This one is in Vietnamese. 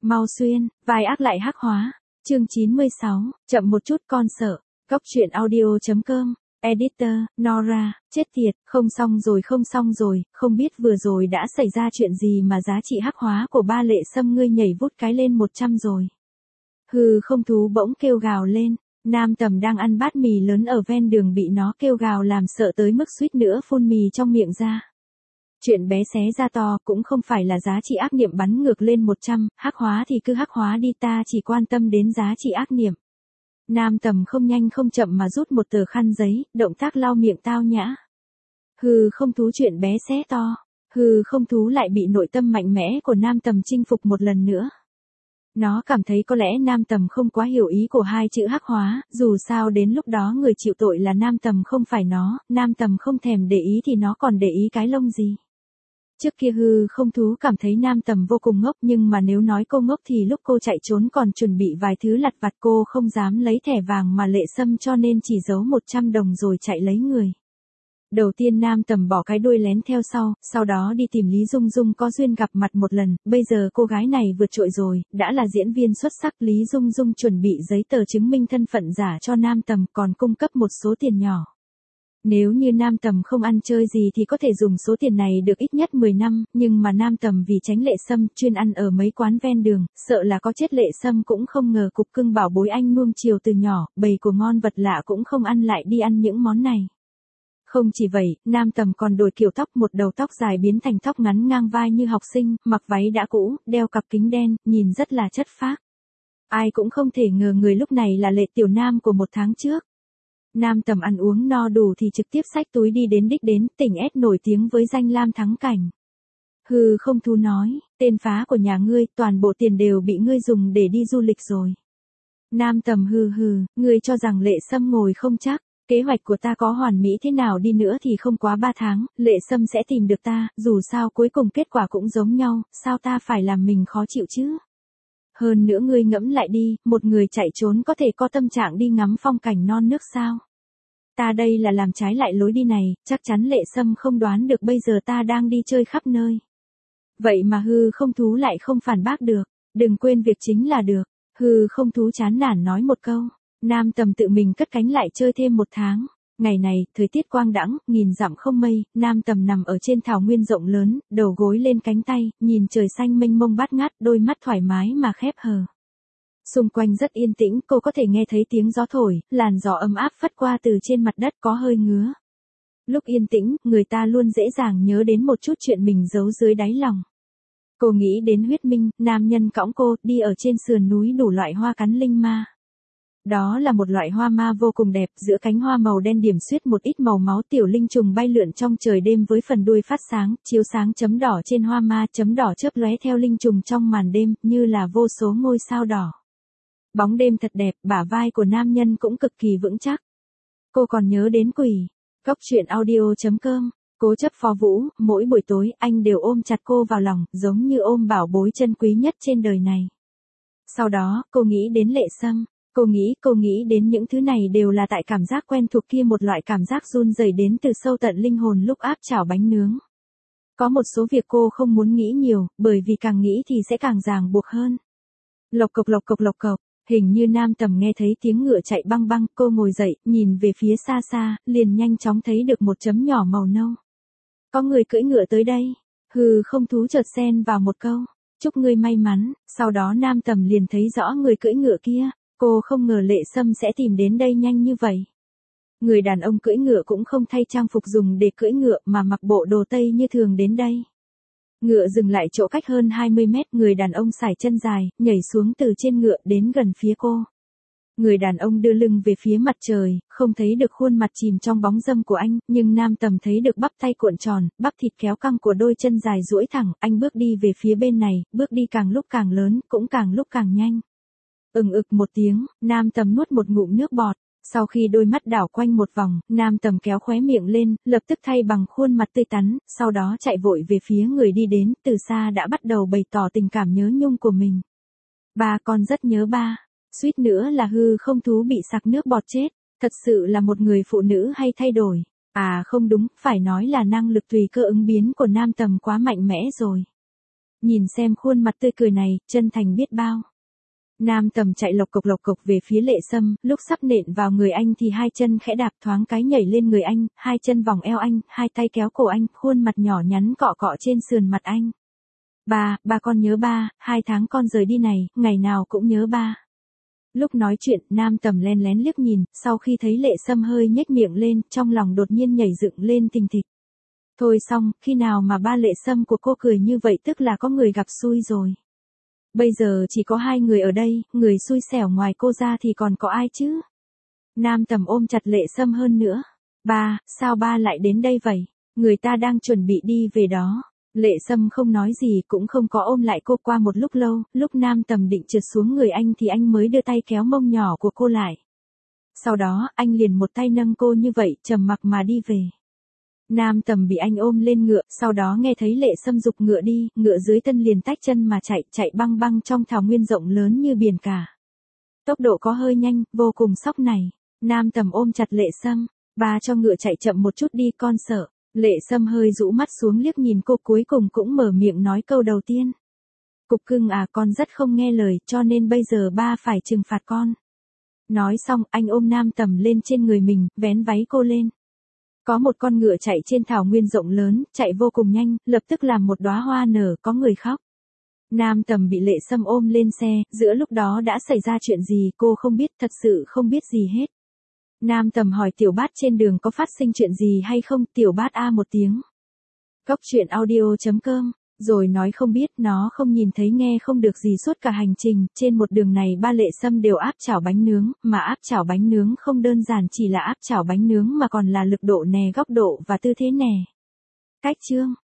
Mau xuyên, vai ác lại hắc hóa. Chương 96, chậm một chút con sợ. Góc truyện audio.com. Editor, Nora, chết tiệt, không xong rồi, không biết vừa rồi đã xảy ra chuyện gì mà giá trị hắc hóa của ba Lệ Sâm ngươi nhảy vút cái lên 100 rồi. Hừ, không thú bỗng kêu gào lên. Nam Tầm đang ăn bát mì lớn ở ven đường bị nó kêu gào làm sợ tới mức suýt nữa phun mì trong miệng ra. Chuyện bé xé ra to cũng không phải là giá trị ác niệm bắn ngược lên 100, hắc hóa thì cứ hắc hóa đi, ta chỉ quan tâm đến giá trị ác niệm. Nam Tầm không nhanh không chậm mà rút một tờ khăn giấy, động tác lau miệng tao nhã. Hừ, không thú, chuyện bé xé to. Hừ, không thú lại bị nội tâm mạnh mẽ của Nam Tầm chinh phục một lần nữa. Nó cảm thấy có lẽ Nam Tầm không quá hiểu ý của hai chữ hắc hóa, dù sao đến lúc đó người chịu tội là Nam Tầm không phải nó, Nam Tầm không thèm để ý thì nó còn để ý cái lông gì. Trước kia hư không thú cảm thấy Nam Tầm vô cùng ngốc, nhưng mà nếu nói cô ngốc thì lúc cô chạy trốn còn chuẩn bị vài thứ lặt vặt, cô không dám lấy thẻ vàng mà Lệ Sâm cho nên chỉ giấu 100 đồng rồi chạy lấy người. Đầu tiên Nam Tầm bỏ cái đuôi lén theo sau đó đi tìm Lý Dung Dung có duyên gặp mặt một lần, bây giờ cô gái này vượt trội rồi, đã là diễn viên xuất sắc. Lý Dung Dung chuẩn bị giấy tờ chứng minh thân phận giả cho Nam Tầm, còn cung cấp một số tiền nhỏ. Nếu như Nam Tầm không ăn chơi gì thì có thể dùng số tiền này được ít nhất 10 năm, nhưng mà Nam Tầm vì tránh Lệ Sâm chuyên ăn ở mấy quán ven đường, sợ là có chết Lệ Sâm cũng không ngờ cục cưng bảo bối anh nuông chiều từ nhỏ, bầy của ngon vật lạ cũng không ăn lại đi ăn những món này. Không chỉ vậy, Nam Tầm còn đổi kiểu tóc, một đầu tóc dài biến thành tóc ngắn ngang vai như học sinh, mặc váy đã cũ, đeo cặp kính đen, nhìn rất là chất phác. Ai cũng không thể ngờ người lúc này là Lệ Tiểu Nam của một tháng trước. Nam Tầm ăn uống no đủ thì trực tiếp xách túi đi đến đích đến, tỉnh S nổi tiếng với danh lam thắng cảnh. Hừ, không thú nói, tên phá của nhà ngươi, toàn bộ tiền đều bị ngươi dùng để đi du lịch rồi. Nam Tầm hừ, ngươi cho rằng Lệ Sâm ngồi không chắc, kế hoạch của ta có hoàn mỹ thế nào đi nữa thì không quá 3 tháng, Lệ Sâm sẽ tìm được ta, dù sao cuối cùng kết quả cũng giống nhau, sao ta phải làm mình khó chịu chứ? Hơn nữa ngươi ngẫm lại đi, một người chạy trốn có thể có tâm trạng đi ngắm phong cảnh non nước sao? Ta đây là làm trái lại lối đi này, chắc chắn Lệ Sâm không đoán được bây giờ ta đang đi chơi khắp nơi. Vậy mà hư không thú lại không phản bác được, đừng quên việc chính là được. Hư không thú chán nản nói một câu. Nam Tầm tự mình cất cánh lại chơi thêm 1 tháng. Ngày này, thời tiết quang đãng, nghìn dặm không mây, Nam Tầm nằm ở trên thảo nguyên rộng lớn, đầu gối lên cánh tay, nhìn trời xanh mênh mông bát ngát, đôi mắt thoải mái mà khép hờ. Xung quanh rất yên tĩnh, cô có thể nghe thấy tiếng gió thổi, làn gió ấm áp phất qua từ trên mặt đất có hơi ngứa. Lúc yên tĩnh, người ta luôn dễ dàng nhớ đến một chút chuyện mình giấu dưới đáy lòng. Cô nghĩ đến Huyết Minh, nam nhân cõng cô, đi ở trên sườn núi đủ loại hoa cắn linh ma. Đó là một loại hoa ma vô cùng đẹp, giữa cánh hoa màu đen điểm xuyết một ít màu máu, tiểu linh trùng bay lượn trong trời đêm với phần đuôi phát sáng, chiếu sáng chấm đỏ trên hoa ma, chấm đỏ chớp lóe theo linh trùng trong màn đêm, như là vô số ngôi sao đỏ. Bóng đêm thật đẹp, bả vai của nam nhân cũng cực kỳ vững chắc. Cô còn nhớ đến Quỷ. Góc truyện audio.com. Cố chấp Phó Vũ, mỗi buổi tối anh đều ôm chặt cô vào lòng, giống như ôm bảo bối chân quý nhất trên đời này. Sau đó, cô nghĩ đến Lệ Sâm. Cô nghĩ đến những thứ này đều là tại cảm giác quen thuộc kia, một loại cảm giác run rẩy đến từ sâu tận linh hồn lúc áp chảo bánh nướng. Có một số việc cô không muốn nghĩ nhiều, bởi vì càng nghĩ thì sẽ càng ràng buộc hơn. Lộc cộc. Hình như Nam Tầm nghe thấy tiếng ngựa chạy băng băng, cô ngồi dậy, nhìn về phía xa xa, liền nhanh chóng thấy được một chấm nhỏ màu nâu. Có người cưỡi ngựa tới đây. Hừ, không thú chợt xen vào một câu. Chúc ngươi may mắn, sau đó Nam Tầm liền thấy rõ người cưỡi ngựa kia. Cô không ngờ Lệ Sâm sẽ tìm đến đây nhanh như vậy. Người đàn ông cưỡi ngựa cũng không thay trang phục dùng để cưỡi ngựa mà mặc bộ đồ Tây như thường đến đây. Ngựa dừng lại chỗ cách hơn 20 mét, người đàn ông sải chân dài, nhảy xuống từ trên ngựa đến gần phía cô. Người đàn ông đưa lưng về phía mặt trời, không thấy được khuôn mặt chìm trong bóng râm của anh, nhưng Nam Tầm thấy được bắp tay cuộn tròn, bắp thịt kéo căng của đôi chân dài duỗi thẳng, anh bước đi về phía bên này, bước đi càng lúc càng lớn, cũng càng lúc càng nhanh. Ực một tiếng, Nam Tầm nuốt một ngụm nước bọt. Sau khi đôi mắt đảo quanh một vòng, Nam Tầm kéo khóe miệng lên, lập tức thay bằng khuôn mặt tươi tắn, sau đó chạy vội về phía người đi đến, từ xa đã bắt đầu bày tỏ tình cảm nhớ nhung của mình. Ba, con rất nhớ ba. Suýt nữa là hư không thú bị sặc nước bọt chết. Thật sự là một người phụ nữ hay thay đổi. À không đúng, phải nói là năng lực tùy cơ ứng biến của Nam Tầm quá mạnh mẽ rồi. Nhìn xem khuôn mặt tươi cười này, chân thành biết bao. Nam Tầm chạy lộc cộc về phía Lệ Sâm, lúc sắp nện vào người anh thì hai chân khẽ đạp thoáng cái nhảy lên người anh, hai chân vòng eo anh, hai tay kéo cổ anh, khuôn mặt nhỏ nhắn cọ cọ trên sườn mặt anh. Ba con nhớ ba, 2 tháng con rời đi này, ngày nào cũng nhớ ba. Lúc nói chuyện, Nam Tầm len lén liếc nhìn, sau khi thấy Lệ Sâm hơi nhếch miệng lên, trong lòng đột nhiên nhảy dựng lên thình thịch. Thôi xong, khi nào mà ba Lệ Sâm của cô cười như vậy tức là có người gặp xui rồi. Bây giờ chỉ có 2 người ở đây, người xui xẻo ngoài cô ra thì còn có ai chứ? Nam Tầm ôm chặt Lệ Sâm hơn nữa. Ba, sao ba lại đến đây vậy? Người ta đang chuẩn bị đi về đó. Lệ Sâm không nói gì cũng không có ôm lại cô. Qua một lúc lâu, lúc Nam Tầm định trượt xuống người anh thì anh mới đưa tay kéo mông nhỏ của cô lại. Sau đó, anh liền một tay nâng cô như vậy, trầm mặc mà đi về. Nam Tầm bị anh ôm lên ngựa, sau đó nghe thấy Lệ Sâm giục ngựa đi, ngựa dưới thân liền tách chân mà chạy băng băng trong thảo nguyên rộng lớn như biển cả. Tốc độ có hơi nhanh, vô cùng sóc này. Nam Tầm ôm chặt Lệ Sâm, ba cho ngựa chạy chậm một chút đi con sợ. Lệ Sâm hơi rũ mắt xuống liếc nhìn cô, cuối cùng cũng mở miệng nói câu đầu tiên. Cục cưng à, con rất không nghe lời, cho nên bây giờ ba phải trừng phạt con. Nói xong, anh ôm Nam Tầm lên trên người mình, vén váy cô lên. Có một con ngựa chạy trên thảo nguyên rộng lớn, chạy vô cùng nhanh, lập tức làm một đóa hoa nở, có người khóc. Nam Tầm bị Lệ Sâm ôm lên xe, giữa lúc đó đã xảy ra chuyện gì cô không biết, thật sự không biết gì hết. Nam Tầm hỏi Tiểu Bát trên đường có phát sinh chuyện gì hay không, Tiểu Bát a một tiếng. Cốc truyện audio.com, rồi nói không biết, nó không nhìn thấy nghe không được gì suốt cả hành trình, trên một đường này ba Lệ Sâm đều áp chảo bánh nướng, mà áp chảo bánh nướng không đơn giản chỉ là áp chảo bánh nướng mà còn là lực độ nè, góc độ và tư thế nè. Cách chương